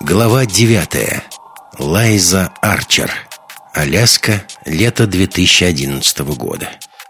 Глава 9. Лайза Арчер. Аляска. Лето 2011 года.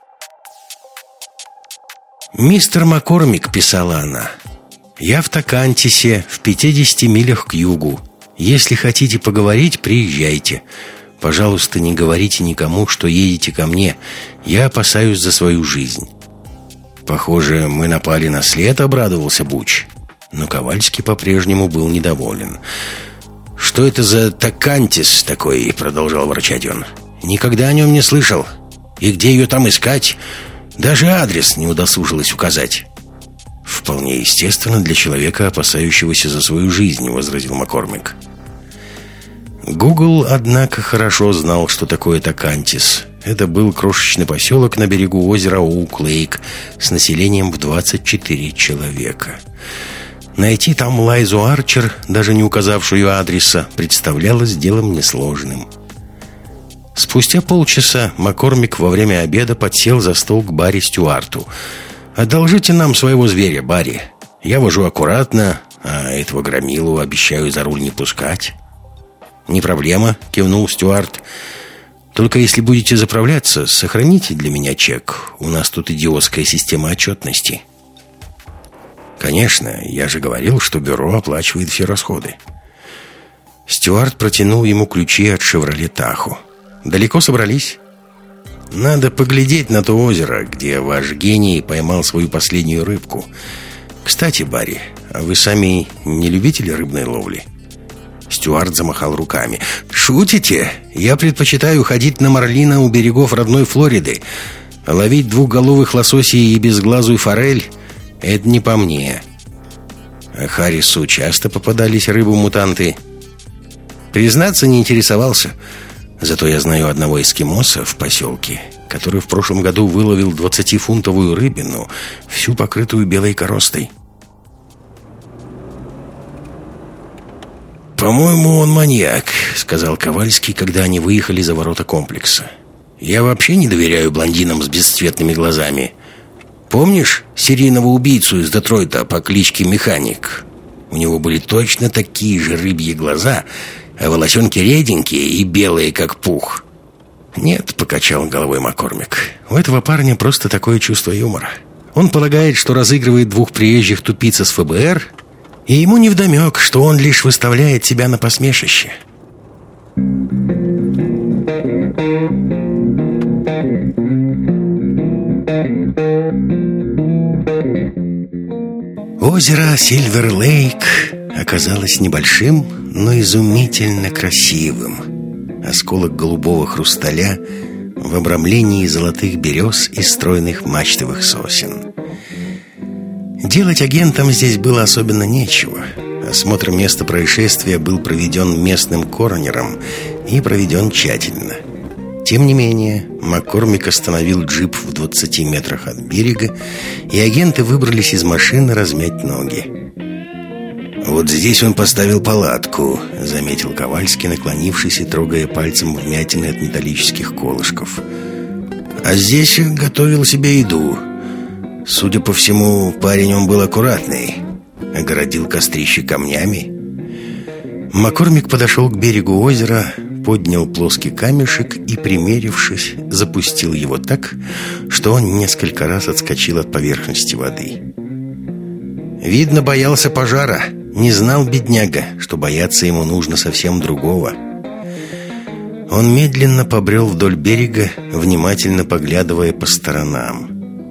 «Мистер Маккормик», — писала она, — «я в Токантисе, в 50 милях к югу. Если хотите поговорить, приезжайте. Пожалуйста, не говорите никому, что едете ко мне. Я опасаюсь за свою жизнь». «Похоже, мы напали на след», — обрадовался Буч. Но Ковальский по-прежнему был недоволен. «Что это за Токантис такой?» — продолжал ворчать он. «Никогда о нем не слышал. И где ее там искать? Даже адрес не удосужилась указать». «Вполне естественно для человека, опасающегося за свою жизнь», — возразил Маккормик. Гугл, однако, хорошо знал, что такое Токантис. Это был крошечный поселок на берегу озера Оук-Лейк с населением в 24 человека. Найти там Лайзу Арчер, даже не указавшую адреса, представлялось делом несложным. Спустя полчаса Маккормик во время обеда подсел за стол к Барри Стюарту. «Одолжите нам своего зверя, Барри. Я вожу аккуратно, а этого громилу обещаю за руль не пускать». «Не проблема», — кивнул Стюарт. «Только если будете заправляться, сохраните для меня чек. У нас тут идиотская система отчетности». «Конечно, я же говорил, что бюро оплачивает все расходы». Стюарт протянул ему ключи от «Шевроле Тахо». «Далеко собрались?» «Надо поглядеть на то озеро, где ваш гений поймал свою последнюю рыбку. Кстати, Барри, а вы сами не любители рыбной ловли?» Стюарт замахал руками. «Шутите? Я предпочитаю ходить на марлина у берегов родной Флориды. А ловить двухголовых лососей и безглазую форель — это не по мне». А Харрису часто попадались рыбу-мутанты. «Признаться, не интересовался. Зато я знаю одного эскимоса в поселке, который в прошлом году выловил 20-фунтовую рыбину, всю покрытую белой коростой». «По-моему, он маньяк», — сказал Ковальский, когда они выехали за ворота комплекса. «Я вообще не доверяю блондинам с бесцветными глазами. Помнишь серийного убийцу из Детройта по кличке Механик? У него были точно такие же рыбьи глаза, а волосенки реденькие и белые, как пух». «Нет», — покачал головой Маккормик, — «у этого парня просто такое чувство юмора. Он полагает, что разыгрывает двух приезжих тупиц из ФБР, и ему невдомек, что он лишь выставляет себя на посмешище». Озеро Сильвер-Лейк оказалось небольшим, но изумительно красивым. Осколок голубого хрусталя в обрамлении золотых берез и стройных мачтовых сосен. Делать агентам здесь было особенно нечего. Осмотр места происшествия был проведен местным коронером и проведен тщательно. Тем не менее, Маккормик остановил джип в 20 метрах от берега, и агенты выбрались из машины размять ноги. «Вот здесь он поставил палатку», — заметил Ковальский, наклонившись и трогая пальцем вмятины от металлических колышков. «А здесь готовил себе еду. Судя по всему, парень он был аккуратный. Огородил кострище камнями». Маккормик подошел к берегу озера, поднял плоский камешек и, примерившись, запустил его так, что он несколько раз отскочил от поверхности воды. Видно, боялся пожара. Не знал бедняга, что бояться ему нужно совсем другого. Он медленно побрел вдоль берега, внимательно поглядывая по сторонам.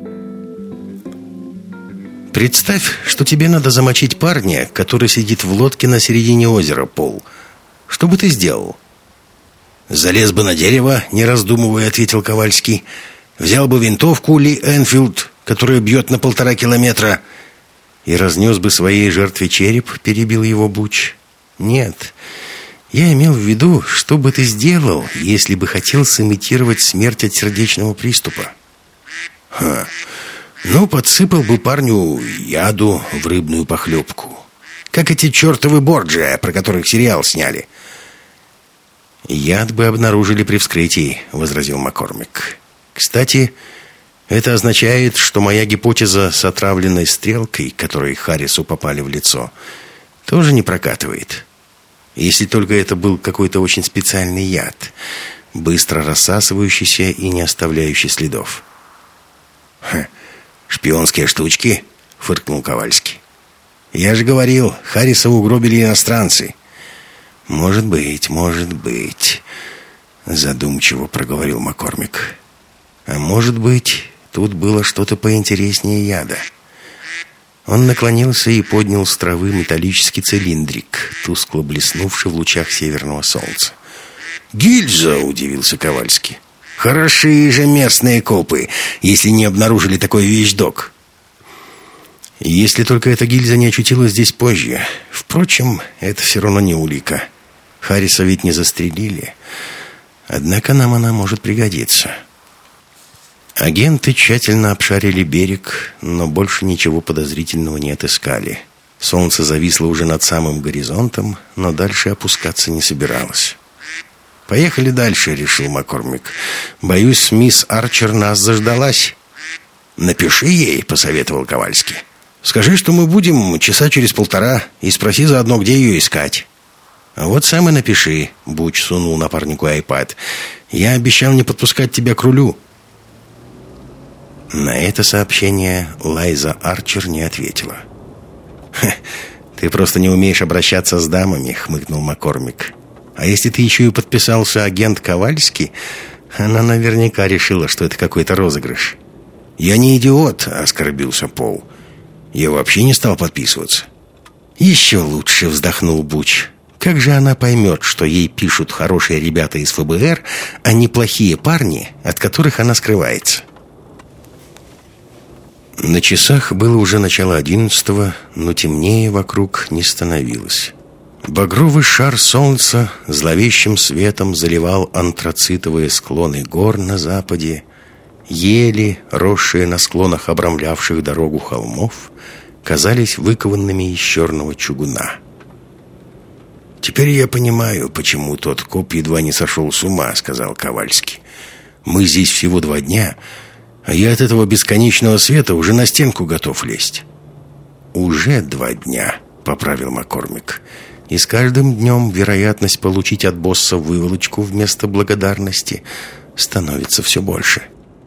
«Представь, что тебе надо замочить парня, который сидит в лодке на середине озера, Пол. Что бы ты сделал?» «Залез бы на дерево», — не раздумывая, ответил Ковальский. «Взял бы винтовку Ли Энфилд, которая бьет на 1,5 километра». «И разнес бы своей жертве череп», — перебил его Буч. «Нет, я имел в виду, что бы ты сделал, если бы хотел сымитировать смерть от сердечного приступа». «Ха, ну, подсыпал бы парню яду в рыбную похлебку. Как эти чертовы Борджиа, про которых сериал сняли». «Яд бы обнаружили при вскрытии», — возразил Маккормик. «Кстати, это означает, что моя гипотеза с отравленной стрелкой, которой Харрису попали в лицо, тоже не прокатывает. Если только это был какой-то очень специальный яд, быстро рассасывающийся и не оставляющий следов. «Шпионские штучки?» — фыркнул Ковальский. «Я же говорил, Харриса угробили иностранцы». «Может быть, — задумчиво проговорил Маккормик. «А может быть, тут было что-то поинтереснее яда». Он наклонился и поднял с травы металлический цилиндрик, тускло блеснувший в лучах северного солнца. «Гильза!» — удивился Ковальский. «Хорошие же местные копы, если не обнаружили такой вещдок». «Если только эта гильза не очутилась здесь позже. Впрочем, это все равно не улика. Харриса ведь не застрелили. Однако нам она может пригодиться». Агенты тщательно обшарили берег, но больше ничего подозрительного не отыскали. Солнце зависло уже над самым горизонтом, но дальше опускаться не собиралось. «Поехали дальше», — решил Маккормик. «Боюсь, мисс Арчер нас заждалась». «Напиши ей», — посоветовал Ковальский. «Скажи, что мы будем часа через 1,5, и спроси заодно, где ее искать». «А вот сам и напиши», — Буч сунул напарнику айпад. «Я обещал не подпускать тебя к рулю». На это сообщение Лайза Арчер не ответила. «Ты просто не умеешь обращаться с дамами», — хмыкнул Маккормик. «А если ты еще и подписался агент Ковальский, она наверняка решила, что это какой-то розыгрыш». «Я не идиот», — оскорбился Пол. «Я вообще не стал подписываться». «Еще лучше», — вздохнул Буч. «Как же она поймет, что ей пишут хорошие ребята из ФБР, а не плохие парни, от которых она скрывается?» На часах было уже начало 11-го, но темнее вокруг не становилось. Багровый шар солнца зловещим светом заливал антрацитовые склоны гор на западе. Ели, росшие на склонах обрамлявших дорогу холмов, казались выкованными из черного чугуна. «Теперь я понимаю, почему тот коп едва не сошел с ума», — сказал Ковальский. «Мы здесь всего 2 дня, а я от этого бесконечного света уже на стенку готов лезть». «Уже 2 дня», — поправил Маккормик. «И с каждым днем вероятность получить от босса выволочку вместо благодарности становится все больше».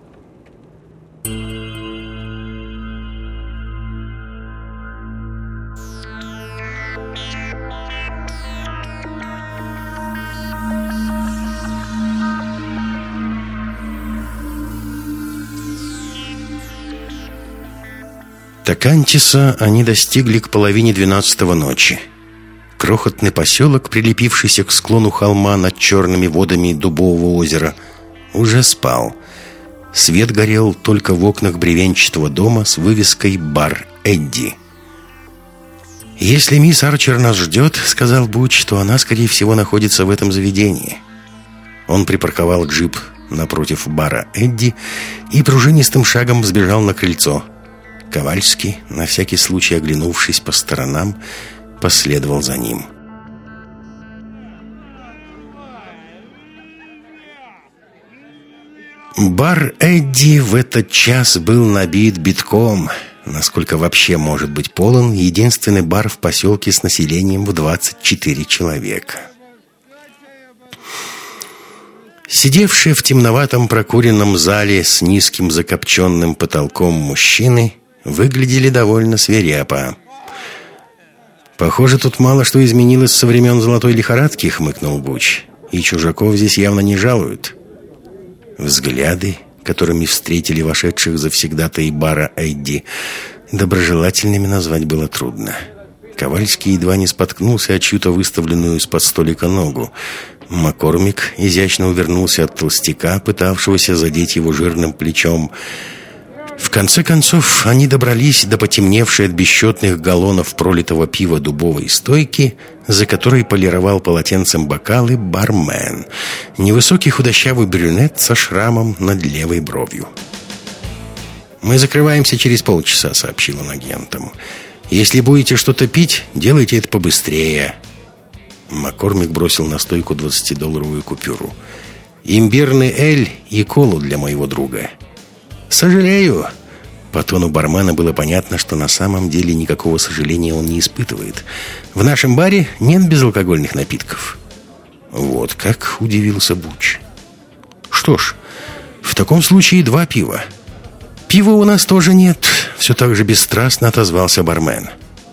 Токантиса они достигли к 11:30 ночи. Крохотный поселок, прилепившийся к склону холма над черными водами Дубового озера, уже спал. Свет горел только в окнах бревенчатого дома с вывеской «Бар Эдди». «Если мисс Арчер нас ждет, — сказал Буч, — то она, скорее всего, находится в этом заведении». Он припарковал джип напротив бара Эдди и пружинистым шагом взбежал на крыльцо. Ковальский, на всякий случай оглянувшись по сторонам, последовал за ним. Бар Эдди в этот час был набит битком, насколько вообще может быть полон единственный бар в поселке с населением в 24 человека. Сидевшие в темноватом прокуренном зале с низким закопченным потолком мужчины выглядели довольно свирепо. «Похоже, тут мало что изменилось со времен золотой лихорадки», — хмыкнул Буч. «И чужаков здесь явно не жалуют». Взгляды, которыми встретили вошедших завсегдатаи бара Эдди, доброжелательными назвать было трудно. Ковальский едва не споткнулся о чью-то выставленную из-под столика ногу. Маккормик изящно увернулся от толстяка, пытавшегося задеть его жирным плечом. В конце концов, они добрались до потемневшей от бесчетных галлонов пролитого пива дубовой стойки, за которой полировал полотенцем бокалы бармен, невысокий худощавый брюнет со шрамом над левой бровью. «Мы закрываемся через полчаса», — сообщил он агентам. «Если будете что-то пить, делайте это побыстрее». Маккормик бросил на стойку 20-долларовую купюру. «Имбирный эль и колу для моего друга». «Сожалею. По тону бармена было понятно, что на самом деле никакого сожаления он не испытывает. «В нашем баре нет безалкогольных напитков». «Вот как?» — удивился Буч. «Что ж, в таком случае 2 пива». «Пива у нас тоже нет», — все так же бесстрастно отозвался бармен.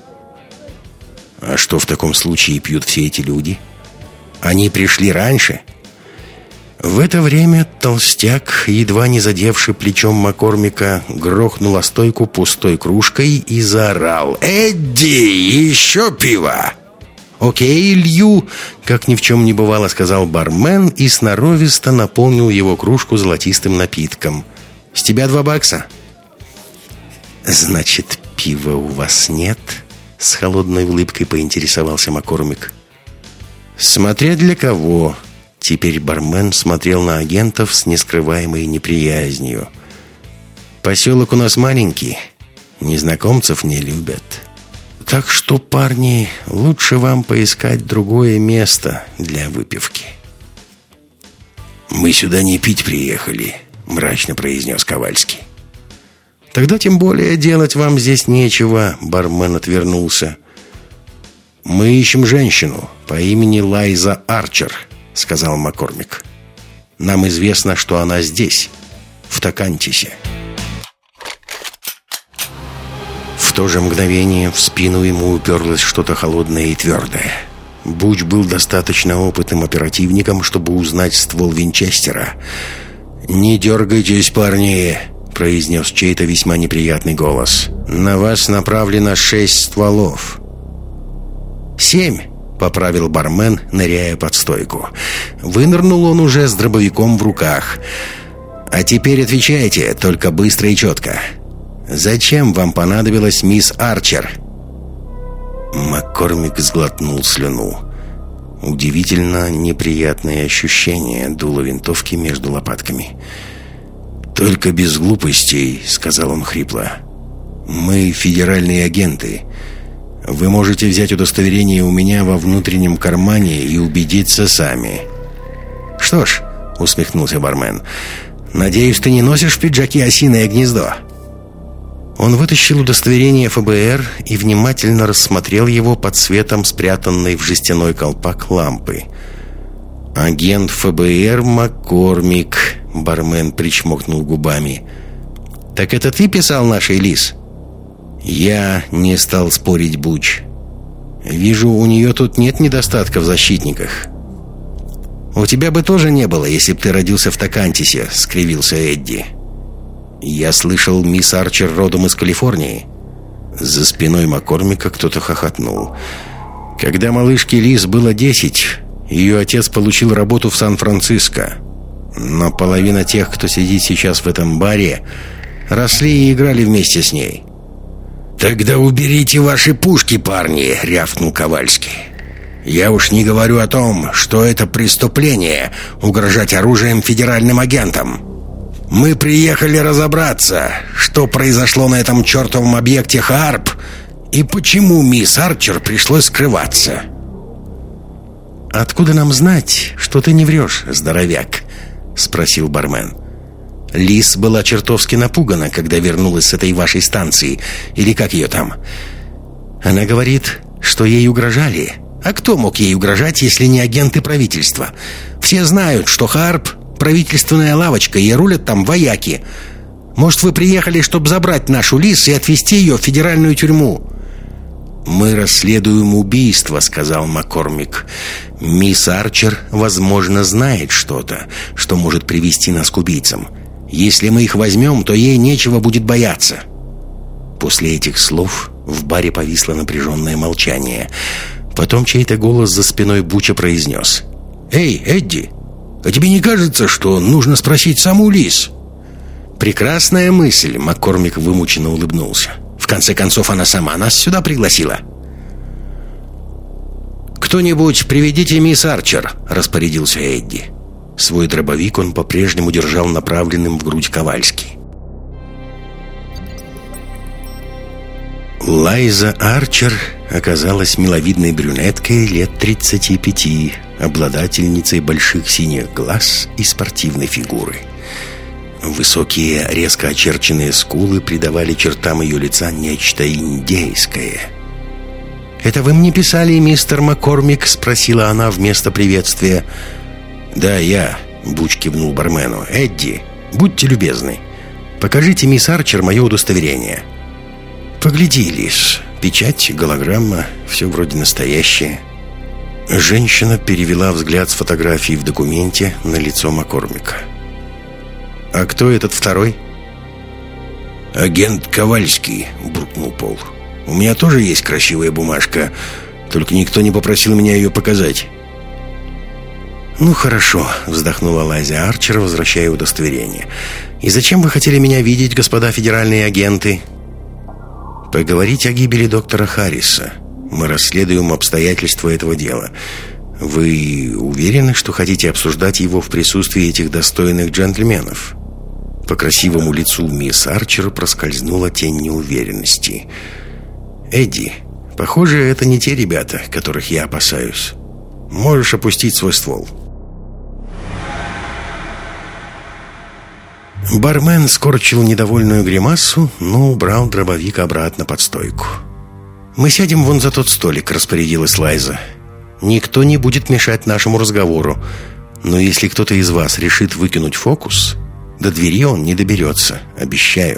«А что в таком случае пьют все эти люди? Они пришли раньше?» В это время толстяк, едва не задевший плечом Маккормика, грохнул о стойку пустой кружкой и заорал: «Эдди, еще пиво!» «Окей, Лью», — как ни в чем не бывало, сказал бармен и сноровисто наполнил его кружку золотистым напитком. «С тебя $2». «Значит, пива у вас нет?» — с холодной улыбкой поинтересовался Маккормик. «Смотря для кого». Теперь бармен смотрел на агентов с нескрываемой неприязнью. «Поселок у нас маленький, незнакомцев не любят. Так что, парни, лучше вам поискать другое место для выпивки». «Мы сюда не пить приехали», — мрачно произнес Ковальский. «Тогда тем более делать вам здесь нечего», — бармен отвернулся. «Мы ищем женщину по имени Лайза Арчер», — сказал Маккормик. «Нам известно, что она здесь, в Токантисе». В то же мгновение в спину ему уперлось что-то холодное и твердое. Буч был достаточно опытным оперативником, чтобы узнать ствол Винчестера. «Не дергайтесь, парни», — произнес чей-то весьма неприятный голос. «На вас направлено 6 стволов». «7», — поправил бармен, ныряя под стойку. Вынырнул он уже с дробовиком в руках. «А теперь отвечайте, только быстро и четко. Зачем вам понадобилась мисс Арчер?» Маккормик сглотнул слюну. Удивительно неприятное ощущение дуло винтовки между лопатками. «Только без глупостей», — сказал он хрипло. «Мы федеральные агенты. Вы можете взять удостоверение у меня во внутреннем кармане и убедиться сами». «Что ж», — усмехнулся бармен, — «надеюсь, ты не носишь в пиджаке осиное гнездо». Он вытащил удостоверение ФБР и внимательно рассмотрел его под светом спрятанной в жестяной колпак лампы. «Агент ФБР Маккормик», — бармен причмокнул губами. «Так это ты писал нашей Лиз?» Я не стал спорить, Буч. «Вижу, у нее тут нет недостатка в защитниках». «У тебя бы тоже не было, если бы ты родился в Токантисе», — скривился Эдди. «Я слышал, мисс Арчер родом из Калифорнии». За спиной Маккормика кто-то хохотнул. «Когда малышке Лиз было 10, ее отец получил работу в Сан-Франциско. Но половина тех, кто сидит сейчас в этом баре, росли и играли вместе с ней». «Тогда уберите ваши пушки, парни», — рявкнул Ковальский. «Я уж не говорю о том, что это преступление — угрожать оружием федеральным агентам. Мы приехали разобраться, что произошло на этом чертовом объекте Харп и почему мисс Арчер пришлось скрываться». «Откуда нам знать, что ты не врешь, здоровяк?» — спросил бармен. «Лиз была чертовски напугана, когда вернулась с этой вашей станции, или как ее там. Она говорит, что ей угрожали. А кто мог ей угрожать, если не агенты правительства? Все знают, что Харп — правительственная лавочка, и рулят там вояки. Может, вы приехали, чтобы забрать нашу Лиз и отвезти ее в федеральную тюрьму?» «Мы расследуем убийство», — сказал Маккормик. «Мисс Арчер, возможно, знает что-то, что может привести нас к убийцам. Если мы их возьмем, то ей нечего будет бояться». После этих слов в баре повисло напряженное молчание. Потом чей-то голос за спиной Буча произнес: «Эй, Эдди, а тебе не кажется, что нужно спросить саму Лиз?» «Прекрасная мысль», — Маккормик вымученно улыбнулся. «В конце концов, она сама нас сюда пригласила». «Кто-нибудь приведите мисс Арчер», — распорядился Эдди. Свой дробовик он по-прежнему держал направленным в грудь Ковальски. Лайза Арчер оказалась миловидной брюнеткой лет 35, обладательницей больших синих глаз и спортивной фигуры. Высокие, резко очерченные скулы придавали чертам ее лица нечто индейское. «Это вы мне писали, мистер Маккормик?» — спросила она вместо приветствия. «Да, я», — Буч кивнул бармену. «Эдди, будьте любезны, покажите мисс Арчер мое удостоверение». «Погляди, Лис, печать, голограмма, все вроде настоящее». Женщина перевела взгляд с фотографии в документе на лицо Маккормика. «А кто этот второй?» «Агент Ковальский», — буркнул Пол. «У меня тоже есть красивая бумажка, только никто не попросил меня ее показать». «Ну, хорошо», — вздохнула Лайза Арчер, возвращая удостоверение. «И зачем вы хотели меня видеть, господа федеральные агенты?» «Поговорить о гибели доктора Харриса. Мы расследуем обстоятельства этого дела. Вы уверены, что хотите обсуждать его в присутствии этих достойных джентльменов?» По красивому лицу мисс Арчер проскользнула тень неуверенности. «Эдди, похоже, это не те ребята, которых я опасаюсь. Можешь опустить свой ствол». Бармен скорчил недовольную гримасу, но убрал дробовик обратно под стойку. «Мы сядем вон за тот столик», — распорядилась Лайза. «Никто не будет мешать нашему разговору. Но если кто-то из вас решит выкинуть фокус, до двери он не доберется, обещаю».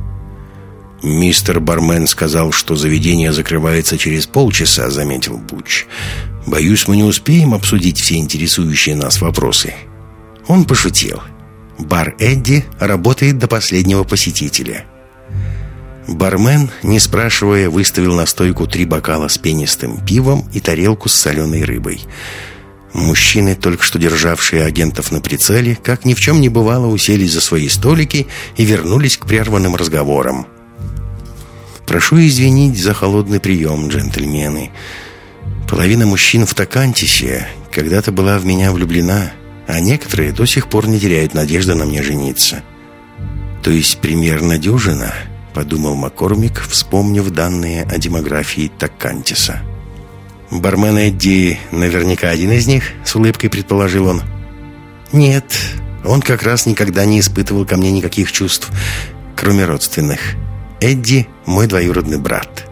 «Мистер бармен сказал, что заведение закрывается через полчаса», — заметил Буч. «Боюсь, мы не успеем обсудить все интересующие нас вопросы». Он пошутил. «Бар Эдди работает до последнего посетителя». Бармен, не спрашивая, выставил на стойку 3 бокала с пенистым пивом и тарелку с соленой рыбой. Мужчины, только что державшие агентов на прицеле, как ни в чем не бывало, уселись за свои столики и вернулись к прерванным разговорам. «Прошу извинить за холодный прием, джентльмены. Половина мужчин в Токантисе когда-то была в меня влюблена, а некоторые до сих пор не теряют надежды на мне жениться. То есть примерно дюжина», — подумал Маккормик, вспомнив данные о демографии Токантиса. «Бармен Эдди наверняка один из них», — с улыбкой предположил он. «Нет, он как раз никогда не испытывал ко мне никаких чувств, кроме родственных. Эдди — мой двоюродный брат».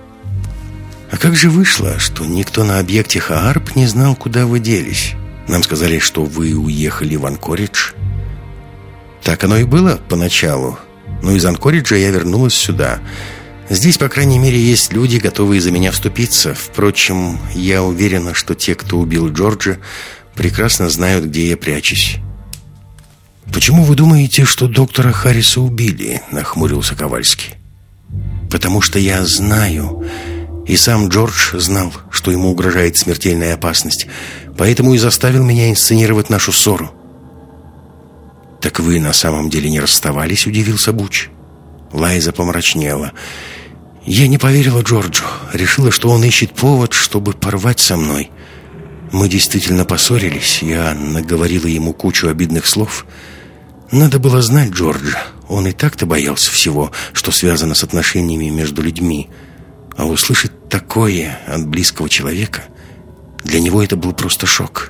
«А как же вышло, что никто на объекте Хаарп не знал, куда вы делись? Нам сказали, что вы уехали в Анкоридж». «Так оно и было поначалу. Но из Анкориджа я вернулась сюда. Здесь, по крайней мере, есть люди, готовые за меня вступиться. Впрочем, я уверена, что те, кто убил Джорджа, прекрасно знают, где я прячусь». «Почему вы думаете, что доктора Харриса убили?» — нахмурился Ковальский. «Потому что я знаю. И сам Джордж знал, что ему угрожает смертельная опасность. Поэтому и заставил меня инсценировать нашу ссору». «Так вы на самом деле не расставались?» — удивился Буч. Лайза помрачнела. «Я не поверила Джорджу. Решила, что он ищет повод, чтобы порвать со мной. Мы действительно поссорились. Я наговорила ему кучу обидных слов. Надо было знать Джорджа. Он и так-то боялся всего, что связано с отношениями между людьми. А услышать такое от близкого человека, для него это был просто шок».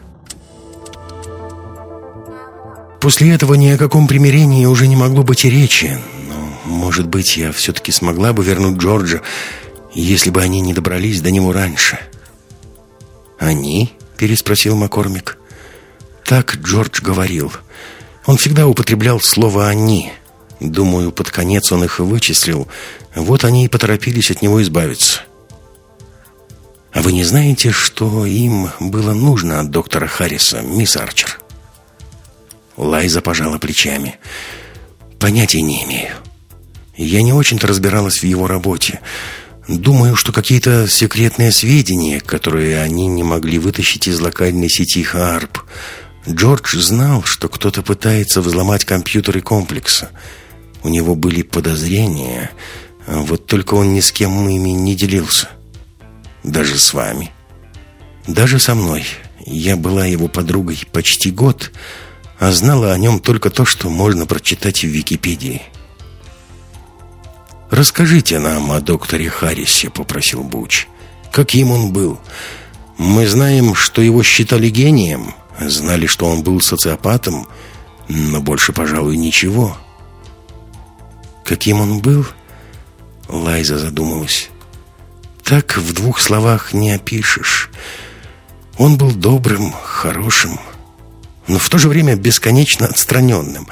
После этого ни о каком примирении уже не могло быть и речи. Но, может быть, я все-таки смогла бы вернуть Джорджа, если бы они не добрались до него раньше. «Они?» — переспросил Маккормик. «Так Джордж говорил. Он всегда употреблял слово «они». Думаю, под конец он их и вычислил. Вот они и поторопились от него избавиться». «А вы не знаете, что им было нужно от доктора Харриса, мисс Арчер?» Лайза пожала плечами. «Понятия не имею. Я не очень-то разбиралась в его работе. Думаю, что какие-то секретные сведения, которые они не могли вытащить из локальной сети Хаарп. Джордж знал, что кто-то пытается взломать компьютеры комплекса. У него были подозрения, вот только он ни с кем ими не делился. Даже с вами. Даже со мной. Я была его подругой почти год, а знала о нем только то, что можно прочитать в Википедии». «Расскажите нам о докторе Харрисе», — попросил Буч. «Каким он был? Мы знаем, что его считали гением, знали, что он был социопатом, но больше, пожалуй, ничего. Каким он был? Лайза задумалась. Так в 2 словах не опишешь. Он был добрым, хорошим, но в то же время бесконечно отстраненным.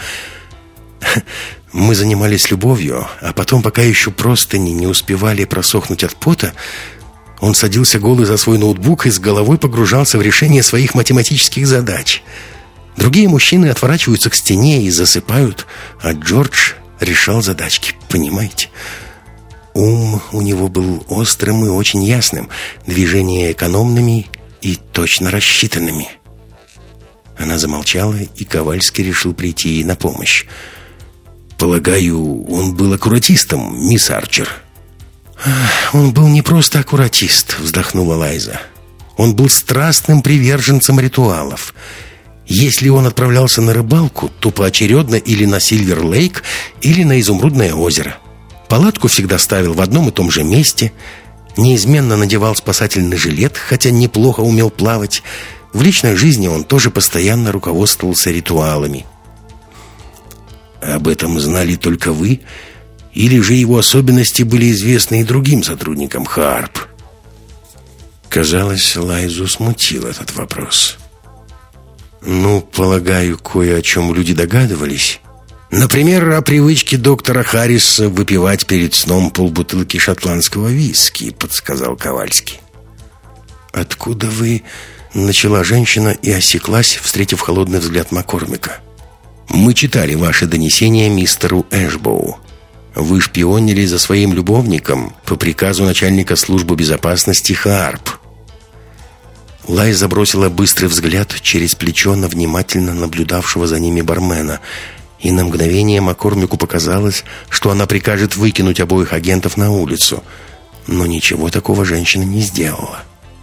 Мы занимались любовью, а потом, пока еще простыни не успевали просохнуть от пота, он садился голый за свой ноутбук и с головой погружался в решение своих математических задач. Другие мужчины отворачиваются к стене и засыпают, а Джордж решал задачки, понимаете? Ум у него был острым и очень ясным, движения экономными и точно рассчитанными. Она замолчала, и Ковальский решил прийти ей на помощь. «Полагаю, он был аккуратистом, мисс Арчер?» «Он был не просто аккуратист», — вздохнула Лайза. «Он был страстным приверженцем ритуалов. Если он отправлялся на рыбалку, то поочередно или на Сильвер-Лейк, или на Изумрудное озеро. Палатку всегда ставил в одном и том же месте, неизменно надевал спасательный жилет, хотя неплохо умел плавать. В личной жизни он тоже постоянно руководствовался ритуалами». «Об этом знали только вы? Или же его особенности были известны и другим сотрудникам ХААРП?» Казалось, Лайзу смутил этот вопрос. Полагаю, кое о чем люди догадывались. Например, о привычке доктора Харриса выпивать перед сном полбутылки шотландского виски», — подсказал Ковальский. «Откуда вы...» — начала женщина и осеклась, встретив холодный взгляд Маккормика. «Мы читали ваше донесение мистеру Эшбоу. Вы шпионили за своим любовником по приказу начальника службы безопасности ХААРП». Лайза бросила быстрый взгляд через плечо на внимательно наблюдавшего за ними бармена, и на мгновение Маккормику показалось, что она прикажет выкинуть обоих агентов на улицу. Но ничего такого женщина не сделала.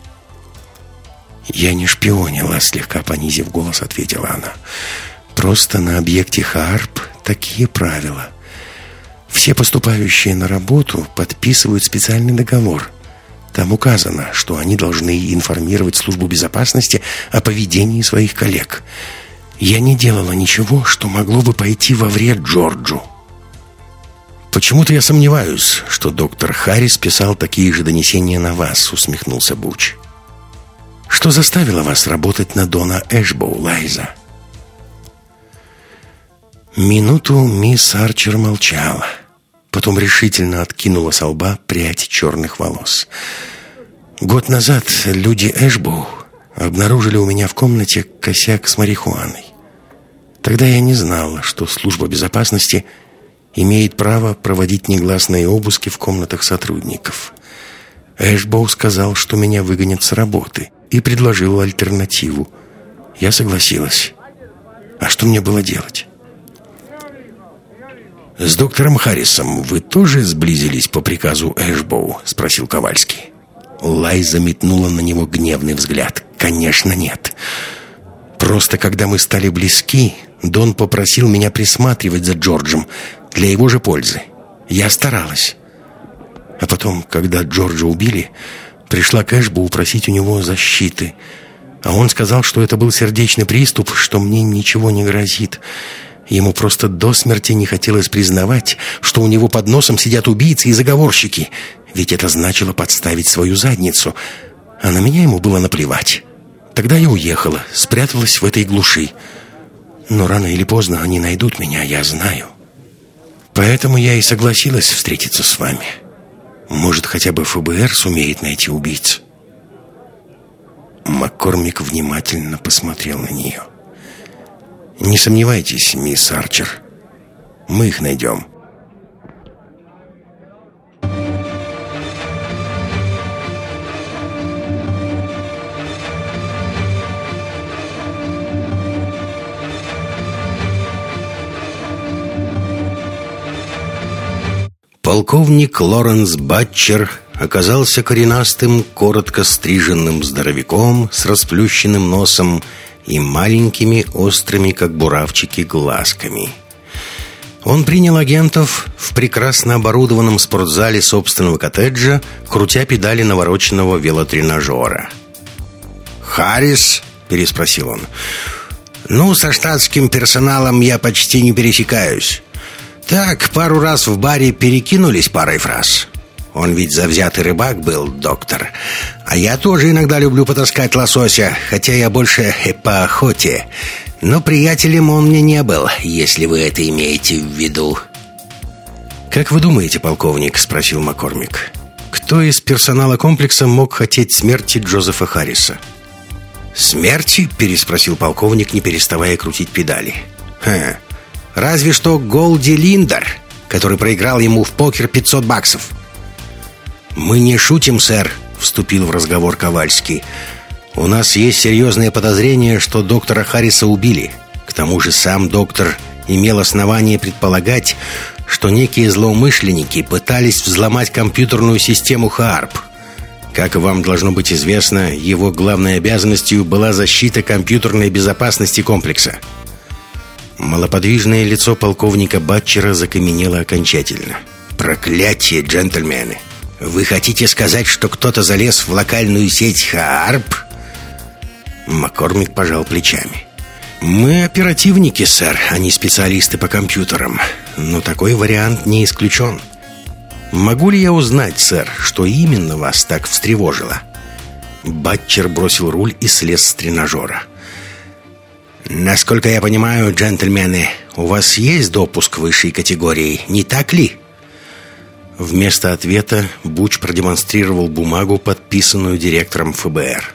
«Я не шпионила», — слегка понизив голос, ответила она. «Просто на объекте ХААРП такие правила. Все поступающие на работу подписывают специальный договор. Там указано, что они должны информировать службу безопасности о поведении своих коллег. Я не делала ничего, что могло бы пойти во вред Джорджу». «Почему-то я сомневаюсь, что доктор Харрис писал такие же донесения на вас», — усмехнулся Буч. «Что заставило вас работать на Дона Эшбоу, Лайза?» Минуту мисс Арчер молчала. Потом решительно откинула со лба прядь черных волос. «Год назад люди Эшбоу обнаружили у меня в комнате косяк с марихуаной. Тогда я не знала, что служба безопасности имеет право проводить негласные обыски в комнатах сотрудников. Эшбоу сказал, что меня выгонят с работы, и предложил альтернативу. Я согласилась. А что мне было делать?» «С доктором Харрисом вы тоже сблизились по приказу Эшбоу?» — спросил Ковальский. Лайза метнула на него гневный взгляд. «Конечно, нет. Просто когда мы стали близки, Дон попросил меня присматривать за Джорджем для его же пользы. Я старалась. А потом, когда Джорджа убили, пришла к Эшбоу просить у него защиты. А он сказал, что это был сердечный приступ, что мне ничего не грозит. Ему просто до смерти не хотелось признавать, что у него под носом сидят убийцы и заговорщики, ведь это значило подставить свою задницу. А на меня ему было наплевать. Тогда я уехала, спряталась в этой глуши. Но рано или поздно они найдут меня, я знаю. Поэтому я и согласилась встретиться с вами. Может, хотя бы ФБР сумеет найти убийц?» Маккормик внимательно посмотрел на нее. «Не сомневайтесь, мисс Арчер, мы их найдем». Полковник Лоренс Батчер оказался коренастым, коротко стриженным здоровяком с расплющенным носом и маленькими, острыми, как буравчики, глазками. Он принял агентов в прекрасно оборудованном спортзале собственного коттеджа, крутя педали навороченного велотренажера. «Харрис?» — переспросил он. Ну, со штатским персоналом я почти не пересекаюсь. Так, пару раз в баре перекинулись парой фраз. Он ведь завзятый рыбак был, доктор. А я тоже иногда люблю потаскать лосося, хотя я больше по охоте. Но приятелем он мне не был, если вы это имеете в виду. «Как вы думаете, полковник?» — спросил Маккормик. «Кто из персонала комплекса мог хотеть смерти Джозефа Харриса?» «Смерти?» — переспросил полковник, не переставая крутить педали. Разве что Голди Линдер, который проиграл ему в покер $500. «Мы не шутим, сэр», — вступил в разговор Ковальский. «У нас есть серьезное подозрение, что доктора Харриса убили. К тому же сам доктор имел основание предполагать, что некие злоумышленники пытались взломать компьютерную систему ХААРП. Как вам должно быть известно, его главной обязанностью была защита компьютерной безопасности комплекса». Малоподвижное лицо полковника Батчера закаменело окончательно. «Проклятие, джентльмены! Вы хотите сказать, что кто-то залез в локальную сеть ХААРП?» Маккормик пожал плечами. «Мы оперативники, сэр, а не специалисты по компьютерам. Но такой вариант не исключен. Могу ли я узнать, сэр, что именно вас так встревожило?» Батчер бросил руль и слез с тренажера. «Насколько я понимаю, джентльмены, у вас есть допуск высшей категории, не так ли?» Вместо ответа Буч продемонстрировал бумагу, подписанную директором ФБР.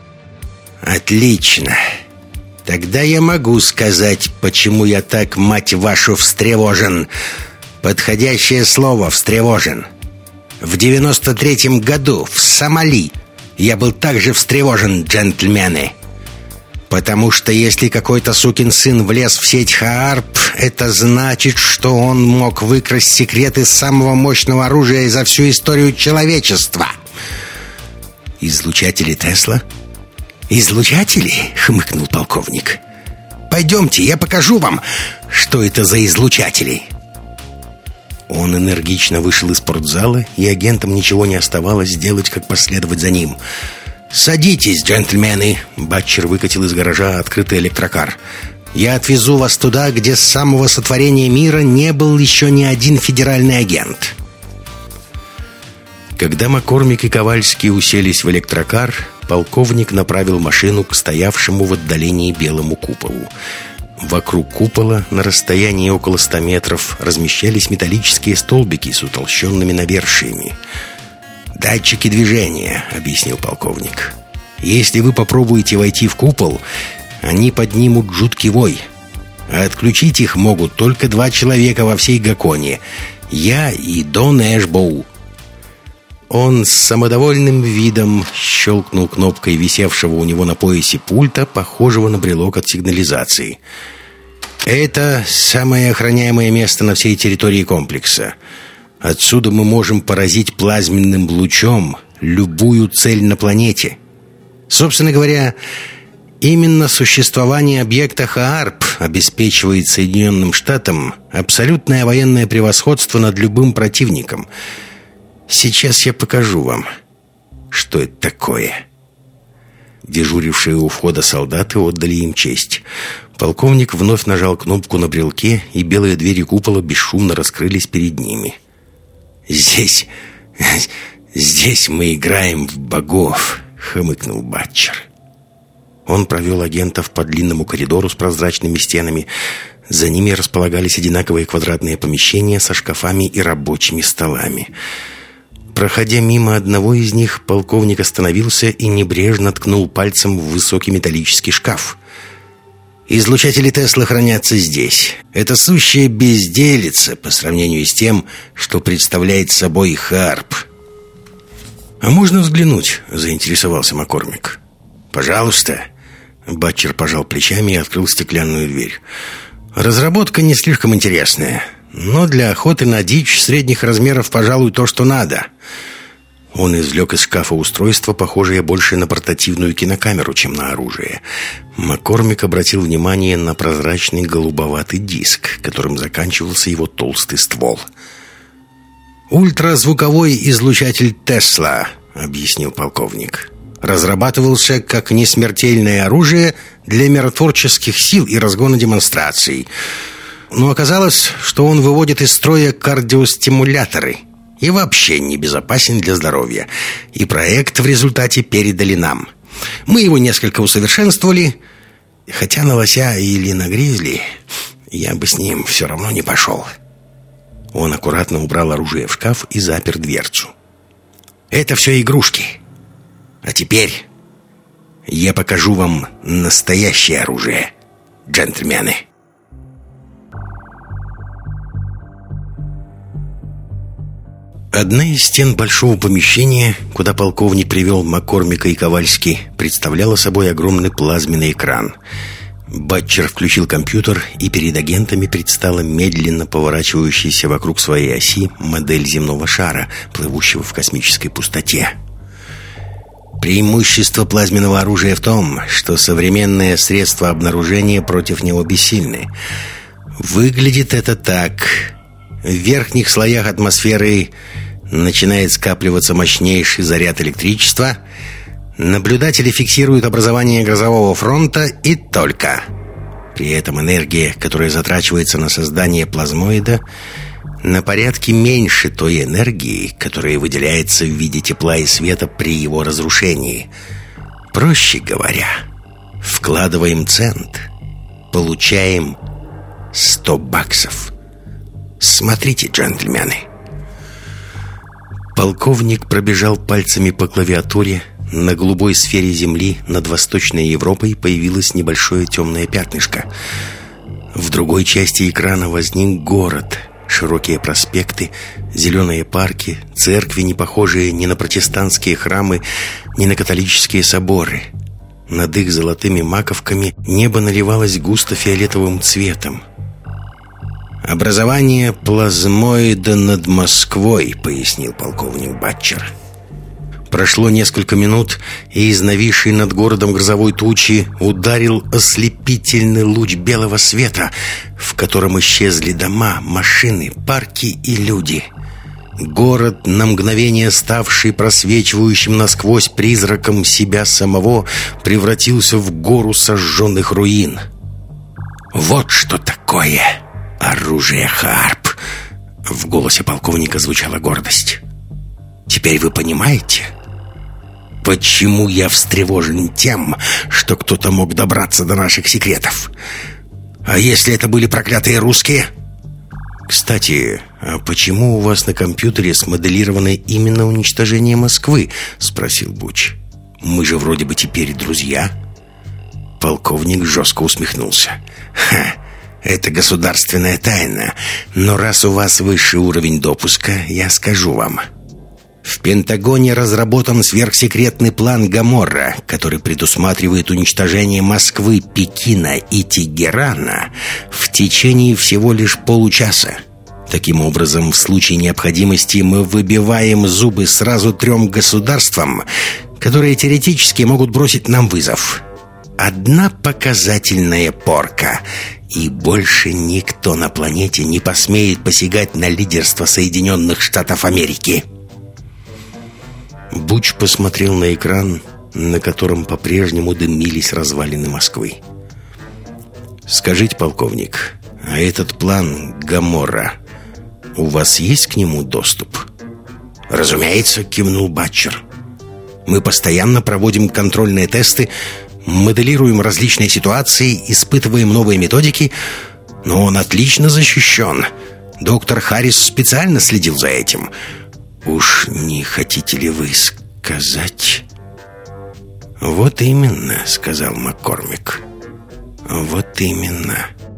«Отлично. Тогда я могу сказать, почему я так, мать вашу, встревожен. Подходящее слово «встревожен». В 93-м году в Сомали я был также встревожен, джентльмены. Потому что если какой-то сукин сын влез в сеть ХААРП, это значит, что он мог выкрасть секреты самого мощного оружия за всю историю человечества. «Излучатели Тесла?» «Излучатели?» — хмыкнул полковник. «Пойдемте, я покажу вам, что это за излучатели». Он энергично вышел из спортзала, и агентам ничего не оставалось делать, как последовать за ним. «Садитесь, джентльмены!» Батчер выкатил из гаража открытый электрокар. «Я отвезу вас туда, где с самого сотворения мира не был еще ни один федеральный агент». Когда Маккормик и Ковальский уселись в электрокар, полковник направил машину к стоявшему в отдалении белому куполу. Вокруг купола на расстоянии около 100 метров размещались металлические столбики с утолщенными навершиями. «Датчики движения», — объяснил полковник. «Если вы попробуете войти в купол, они поднимут жуткий вой. А отключить их могут только 2 человека во всей Гаконе — я и Дон Эшбоу». Он с самодовольным видом щелкнул кнопкой висевшего у него на поясе пульта, похожего на брелок от сигнализации. «Это самое охраняемое место на всей территории комплекса. Отсюда мы можем поразить плазменным лучом любую цель на планете. Собственно говоря, именно существование объекта ХААРП обеспечивает Соединенным Штатам абсолютное военное превосходство над любым противником. Сейчас я покажу вам, что это такое». Дежурившие у входа солдаты отдали им честь. Полковник вновь нажал кнопку на брелке, и белые двери купола бесшумно раскрылись перед ними. «Здесь мы играем в богов», — хмыкнул Батчер. Он провел агентов по длинному коридору с прозрачными стенами. За ними располагались одинаковые квадратные помещения со шкафами и рабочими столами. Проходя мимо одного из них, полковник остановился и небрежно ткнул пальцем в высокий металлический шкаф. «Излучатели Тесла хранятся здесь. Это сущая безделица по сравнению с тем, что представляет собой ХААРП». «А можно взглянуть?» — заинтересовался Маккормик. «Пожалуйста». Батчер пожал плечами и открыл стеклянную дверь. «Разработка не слишком интересная, но для охоты на дичь средних размеров, пожалуй, то, что надо». Он извлек из шкафа устройство, похожее больше на портативную кинокамеру, чем на оружие. Маккормик обратил внимание на прозрачный голубоватый диск, которым заканчивался его толстый ствол. «Ультразвуковой излучатель Тесла», — объяснил полковник. «Разрабатывался как несмертельное оружие для миротворческих сил и разгона демонстраций. Но оказалось, что он выводит из строя кардиостимуляторы и вообще небезопасен для здоровья. И проект в результате передали нам. Мы его несколько усовершенствовали, хотя на лося или на гризли я бы с ним все равно не пошел. Он аккуратно убрал оружие в шкаф и запер дверцу. Это все игрушки. А теперь я покажу вам настоящее оружие, джентльмены. Одна из стен большого помещения, куда полковник привел Маккормика и Ковальски, представляла собой огромный плазменный экран. Батчер включил компьютер, и перед агентами предстала медленно поворачивающаяся вокруг своей оси модель земного шара, плывущего в космической пустоте. Преимущество плазменного оружия в том, что современные средства обнаружения против него бессильны. Выглядит это так. В верхних слоях атмосферы начинает скапливаться мощнейший заряд электричества. Наблюдатели фиксируют образование грозового фронта и только. При этом энергия, которая затрачивается на создание плазмоида, на порядке меньше той энергии, которая выделяется в виде тепла и света при его разрушении. Проще говоря, вкладываем цент, получаем $100. Смотрите, джентльмены. Полковник пробежал пальцами по клавиатуре. На голубой сфере Земли над Восточной Европой появилось небольшое темное пятнышко. В другой части экрана возник город. Широкие проспекты, зеленые парки, церкви, не похожие ни на протестантские храмы, ни на католические соборы. Над их золотыми маковками небо наливалось густо фиолетовым цветом. «Образование плазмоида над Москвой», — пояснил полковник Батчер. Прошло несколько минут, и из нависшей над городом грозовой тучи ударил ослепительный луч белого света, в котором исчезли дома, машины, парки и люди. Город, на мгновение ставший просвечивающим насквозь призраком себя самого, превратился в гору сожженных руин. «Вот что такое оружие Харп!» В голосе полковника звучала гордость. «Теперь вы понимаете, почему я встревожен тем, что кто-то мог добраться до наших секретов? А если это были проклятые русские?» «Кстати, а почему у вас на компьютере смоделировано именно уничтожение Москвы?» — спросил Буч. «Мы же вроде бы теперь друзья». Полковник жестко усмехнулся. «Ха! Это государственная тайна, но раз у вас высший уровень допуска, я скажу вам. В Пентагоне разработан сверхсекретный план Гоморра, который предусматривает уничтожение Москвы, Пекина и Тегерана в течение всего лишь получаса. Таким образом, в случае необходимости мы выбиваем зубы сразу 3 государствам, которые теоретически могут бросить нам вызов. Одна показательная порка, и больше никто на планете не посмеет посягать на лидерство Соединенных Штатов Америки». Буч посмотрел на экран, на котором по-прежнему дымились развалины Москвы. «Скажите, полковник, а этот план Гоморра, у вас есть к нему доступ?» «Разумеется», — кивнул Батчер. «Мы постоянно проводим контрольные тесты, моделируем различные ситуации, испытываем новые методики, но он отлично защищен. Доктор Харрис специально следил за этим. Уж не хотите ли вы сказать?» «Вот именно», — сказал Маккормик. «Вот именно».